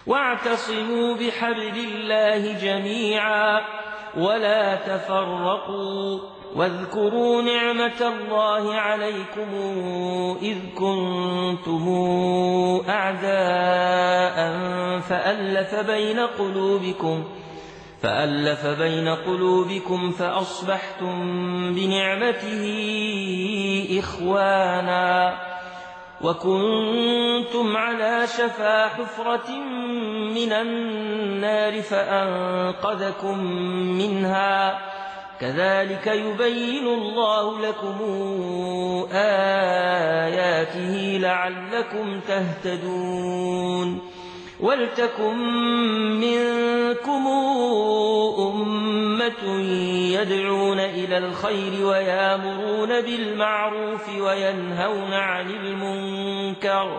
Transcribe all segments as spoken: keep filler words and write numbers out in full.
واعتصموا بحبل الله جميعا ولا تفرقوا واذكروا نعمة الله عليكم إذ كنتم أعداء فألف بين قلوبكم فألف بين قلوبكم فأصبحتم بنعمته إخوانا وكنتم على شفا حفرة من النار فأنقذكم منها كذلك يبين الله لكم آياته لعلكم تهتدون ولتكن منكم أمة يدعون إلى الخير ويامرون بالمعروف وينهون عن المنكر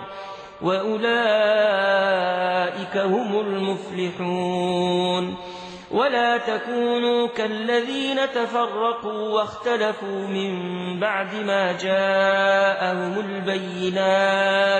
وأولئك هم المفلحون ولا تكونوا كالذين تفرقوا واختلفوا من بعد ما جاءهم البينات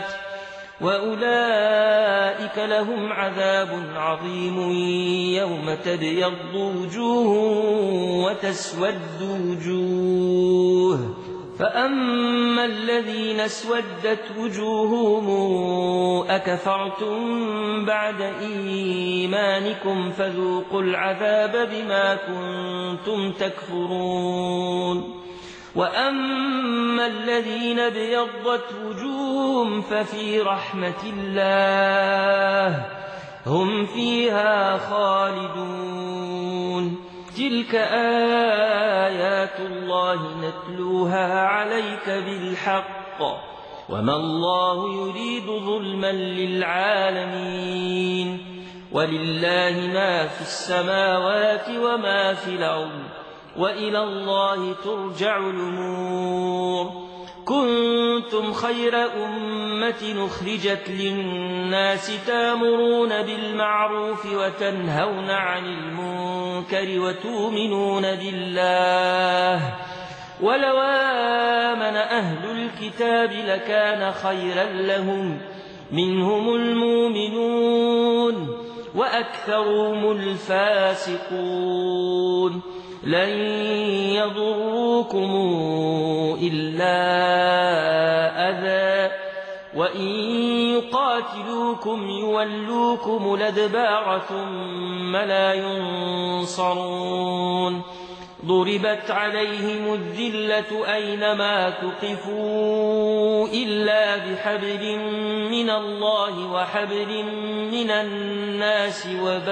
وأولئك لهم عذاب عظيم يوم تبيض وجوه وتسود وجوه فأما الذين اسودت وجوههم أكفرتم بعد إيمانكم فذوقوا العذاب بما كنتم تكفرون وأما الذين ابيضت وجوههم ففي رحمة الله هم فيها خالدون تلك آيات الله نتلوها عليك بالحق وما الله يريد ظلما للعالمين ولله ما في السماوات وما في الأرض وإلى الله ترجع الأمور كنتم خير أمة أخرجت للناس تامرون بالمعروف وتنهون عن المنكر وتؤمنون بالله ولو آمن أهل الكتاب لكان خيرا لهم منهم المؤمنون وأكثرهم الفاسقون لن يضروكم إلا أذى وإن يقاتلوكم يولوكم الأدبار ثم لا ينصرون ضربت عليهم الذلة أينما تقفوا إلا بحبل من الله وحبل من الناس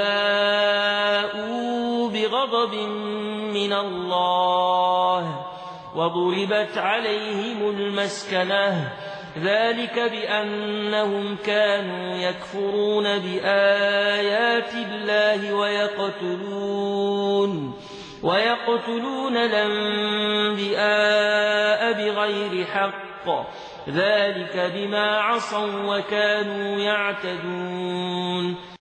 وباءوا بغضب من الله وضربت عليهم المسكنة ذلك بأنهم كانوا يكفرون بآيات الله ويقتلون ويقتلون الأنبياء بغير حق ذلك بما عصوا وكانوا يعتدون